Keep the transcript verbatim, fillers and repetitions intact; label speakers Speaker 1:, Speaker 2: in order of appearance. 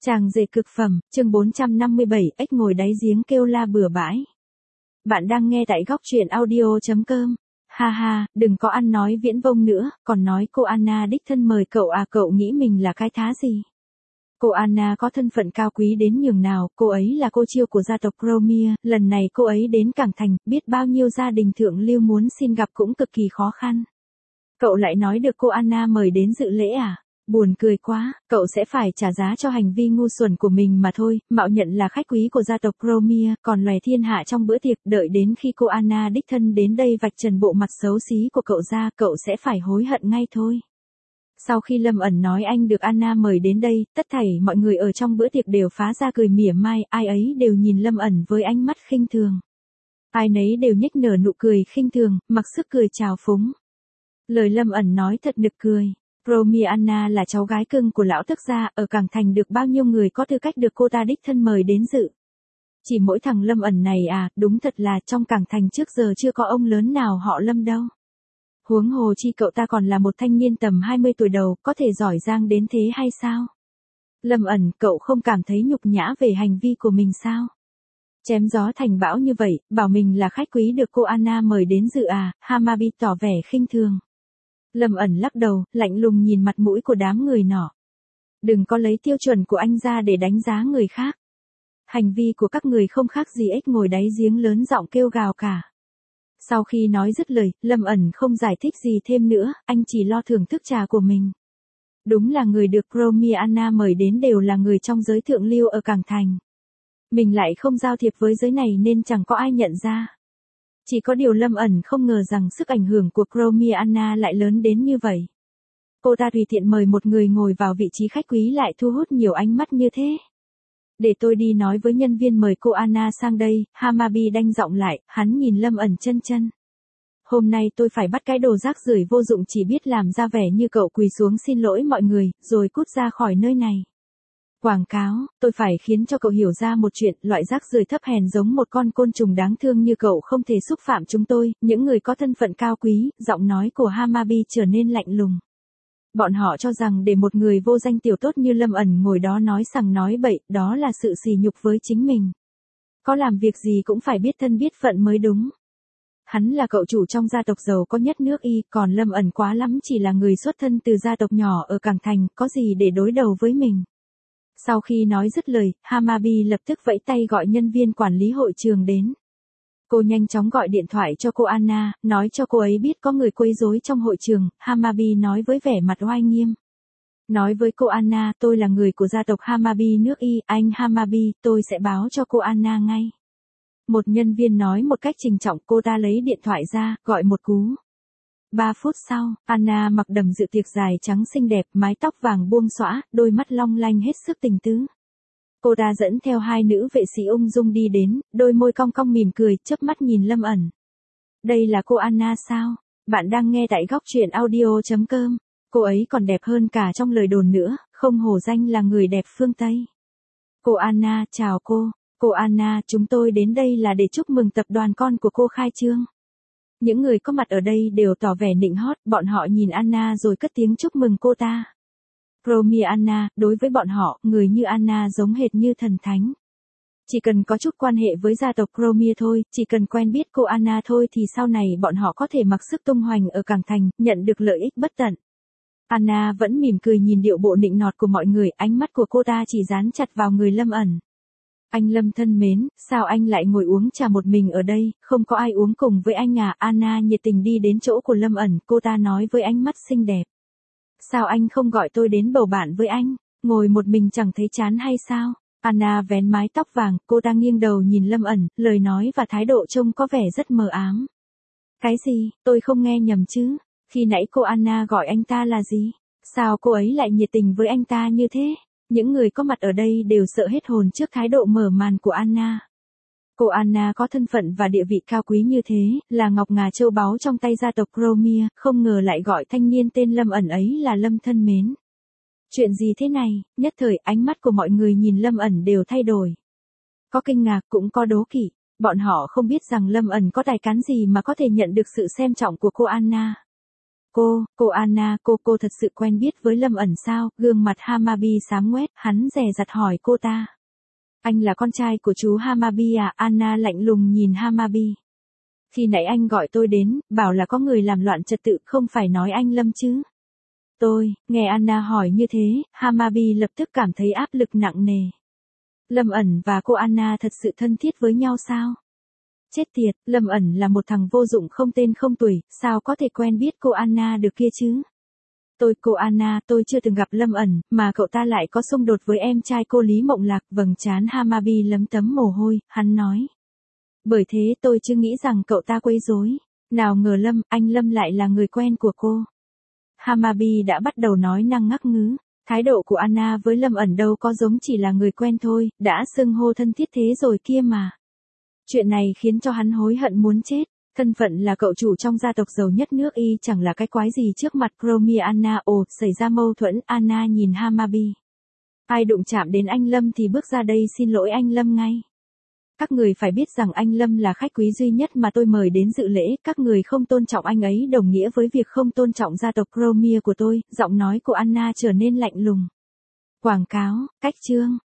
Speaker 1: Chàng rể cực phẩm, chương bốn trăm năm mươi bảy, ếch ngồi đáy giếng kêu la bừa bãi. Bạn đang nghe tại góc truyện audio chấm com. Ha ha, đừng có ăn nói viễn vông nữa, còn nói cô Anna đích thân mời cậu à, cậu nghĩ mình là cái thá gì? Cô Anna có thân phận cao quý đến nhường nào, cô ấy là cô chiêu của gia tộc Cromia, lần này cô ấy đến Cảng Thành, biết bao nhiêu gia đình thượng lưu muốn xin gặp cũng cực kỳ khó khăn. Cậu lại nói được cô Anna mời đến dự lễ à? Buồn cười quá, cậu sẽ phải trả giá cho hành vi ngu xuẩn của mình mà thôi, mạo nhận là khách quý của gia tộc Cromia, còn loè thiên hạ trong bữa tiệc, đợi đến khi cô Anna đích thân đến đây vạch trần bộ mặt xấu xí của cậu ra, cậu sẽ phải hối hận ngay thôi. Sau khi Lâm ẩn nói anh được Anna mời đến đây, tất thảy mọi người ở trong bữa tiệc đều phá ra cười mỉa mai, ai ấy đều nhìn Lâm ẩn với ánh mắt khinh thường. Ai nấy đều nhếch nở nụ cười khinh thường, mặc sức cười trào phúng. Lời Lâm ẩn nói thật nực cười. Cromia Anna là cháu gái cưng của lão tước gia, ở Cảng Thành được bao nhiêu người có tư cách được cô ta đích thân mời đến dự. Chỉ mỗi thằng Lâm ẩn này à, đúng thật là trong Cảng Thành trước giờ chưa có ông lớn nào họ Lâm đâu. Huống hồ chi cậu ta còn là một thanh niên tầm hai mươi tuổi đầu, có thể giỏi giang đến thế hay sao? Lâm ẩn, cậu không cảm thấy nhục nhã về hành vi của mình sao? Chém gió thành bão như vậy, bảo mình là khách quý được cô Anna mời đến dự à, Hamabi tỏ vẻ khinh thường. Lâm ẩn lắc đầu, lạnh lùng nhìn mặt mũi của đám người nọ. Đừng có lấy tiêu chuẩn của anh ra để đánh giá người khác. Hành vi của các người không khác gì ếch ngồi đáy giếng lớn giọng kêu gào cả. Sau khi nói dứt lời, Lâm ẩn không giải thích gì thêm nữa, anh chỉ lo thưởng thức trà của mình. Đúng là người được Cromia Anna mời đến đều là người trong giới thượng lưu ở Cảng Thành. Mình lại không giao thiệp với giới này nên chẳng có ai nhận ra. Chỉ có điều Lâm ẩn không ngờ rằng sức ảnh hưởng của Cromia Anna lại lớn đến như vậy. Cô ta tùy tiện mời một người ngồi vào vị trí khách quý lại thu hút nhiều ánh mắt như thế. Để tôi đi nói với nhân viên mời cô Anna sang đây, Hamabi đanh giọng lại, hắn nhìn Lâm ẩn chân chân. Hôm nay tôi phải bắt cái đồ rác rưởi vô dụng chỉ biết làm ra vẻ như cậu quỳ xuống xin lỗi mọi người, rồi cút ra khỏi nơi này. Quảng cáo, tôi phải khiến cho cậu hiểu ra một chuyện, loại rác rưởi thấp hèn giống một con côn trùng đáng thương như cậu không thể xúc phạm chúng tôi, những người có thân phận cao quý, giọng nói của Hamabi trở nên lạnh lùng. Bọn họ cho rằng để một người vô danh tiểu tốt như Lâm ẩn ngồi đó nói sằng nói bậy, đó là sự sỉ nhục với chính mình. Có làm việc gì cũng phải biết thân biết phận mới đúng. Hắn là cậu chủ trong gia tộc giàu có nhất nước Y, còn Lâm ẩn quá lắm chỉ là người xuất thân từ gia tộc nhỏ ở Cảng Thành, có gì để đối đầu với mình. Sau khi nói dứt lời, Hamabi lập tức vẫy tay gọi nhân viên quản lý hội trường đến. Cô nhanh chóng gọi điện thoại cho cô Anna, nói cho cô ấy biết có người quấy rối trong hội trường, Hamabi nói với vẻ mặt oai nghiêm. Nói với cô Anna, tôi là người của gia tộc Hamabi nước Y, anh Hamabi, tôi sẽ báo cho cô Anna ngay. Một nhân viên nói một cách trình trọng, cô ta lấy điện thoại ra, gọi một cú. Ba phút sau, Anna mặc đầm dự tiệc dài trắng xinh đẹp, mái tóc vàng buông xõa, đôi mắt long lanh hết sức tình tứ. Cô ta dẫn theo hai nữ vệ sĩ ung dung đi đến, đôi môi cong cong mỉm cười, chớp mắt nhìn Lâm ẩn. Đây là cô Anna sao? Bạn đang nghe tại góc truyện audio chấm com. Cô ấy còn đẹp hơn cả trong lời đồn nữa, không hổ danh là người đẹp phương Tây. Cô Anna, chào cô. Cô Anna, chúng tôi đến đây là để chúc mừng tập đoàn con của cô khai trương. Những người có mặt ở đây đều tỏ vẻ nịnh hót, bọn họ nhìn Anna rồi cất tiếng chúc mừng cô ta. Cromia Anna, đối với bọn họ, người như Anna giống hệt như thần thánh. Chỉ cần có chút quan hệ với gia tộc Cromia thôi, chỉ cần quen biết cô Anna thôi thì sau này bọn họ có thể mặc sức tung hoành ở Cảng Thành, nhận được lợi ích bất tận. Anna vẫn mỉm cười nhìn điệu bộ nịnh nọt của mọi người, ánh mắt của cô ta chỉ dán chặt vào người Lâm ẩn. Anh Lâm thân mến, sao anh lại ngồi uống trà một mình ở đây, không có ai uống cùng với anh à? Anna nhiệt tình đi đến chỗ của Lâm ẩn, cô ta nói với ánh mắt xinh đẹp. Sao anh không gọi tôi đến bầu bạn với anh, ngồi một mình chẳng thấy chán hay sao? Anna vén mái tóc vàng, cô ta nghiêng đầu nhìn Lâm ẩn, lời nói và thái độ trông có vẻ rất mờ ám. Cái gì, tôi không nghe nhầm chứ? Khi nãy cô Anna gọi anh ta là gì? Sao cô ấy lại nhiệt tình với anh ta như thế? Những người có mặt ở đây đều sợ hết hồn trước thái độ mở màn của Anna. Cô Anna có thân phận và địa vị cao quý như thế, là ngọc ngà châu báu trong tay gia tộc Cromia, không ngờ lại gọi thanh niên tên Lâm ẩn ấy là Lâm thân mến. Chuyện gì thế này? Nhất thời ánh mắt của mọi người nhìn Lâm ẩn đều thay đổi. Có kinh ngạc cũng có đố kỵ, bọn họ không biết rằng Lâm ẩn có tài cán gì mà có thể nhận được sự xem trọng của cô Anna. Cô, cô Anna, cô, cô thật sự quen biết với Lâm ẩn sao? Gương mặt Hamabi xám ngoét, hắn dè dặt hỏi cô ta. Anh là con trai của chú Hamabi à? Anna lạnh lùng nhìn Hamabi. Khi nãy anh gọi tôi đến, bảo là có người làm loạn trật tự, không phải nói anh Lâm chứ? Tôi, nghe Anna hỏi như thế, Hamabi lập tức cảm thấy áp lực nặng nề. Lâm ẩn và cô Anna thật sự thân thiết với nhau sao? Chết tiệt, Lâm ẩn là một thằng vô dụng không tên không tuổi, sao có thể quen biết cô Anna được kia chứ? Tôi, cô Anna, tôi chưa từng gặp Lâm ẩn, mà cậu ta lại có xung đột với em trai cô Lý Mộng Lạc. Vầng trán Hamabi lấm tấm mồ hôi, hắn nói. Bởi thế tôi chưa nghĩ rằng cậu ta quấy rối. Nào ngờ Lâm, anh Lâm lại là người quen của cô. Hamabi đã bắt đầu nói năng ngắc ngứ. Thái độ của Anna với Lâm ẩn đâu có giống chỉ là người quen thôi, đã xưng hô thân thiết thế rồi kia mà. Chuyện này khiến cho hắn hối hận muốn chết. Thân phận là cậu chủ trong gia tộc giàu nhất nước y chẳng là cái quái gì trước mặt Cromie Anna. Ồ, xảy ra mâu thuẫn. Anna nhìn Hamabi. Ai đụng chạm đến anh Lâm thì bước ra đây xin lỗi anh Lâm ngay. Các người phải biết rằng anh Lâm là khách quý duy nhất mà tôi mời đến dự lễ. Các người không tôn trọng anh ấy đồng nghĩa với việc không tôn trọng gia tộc Cromie của tôi. Giọng nói của Anna trở nên lạnh lùng. Quảng cáo, cách chương.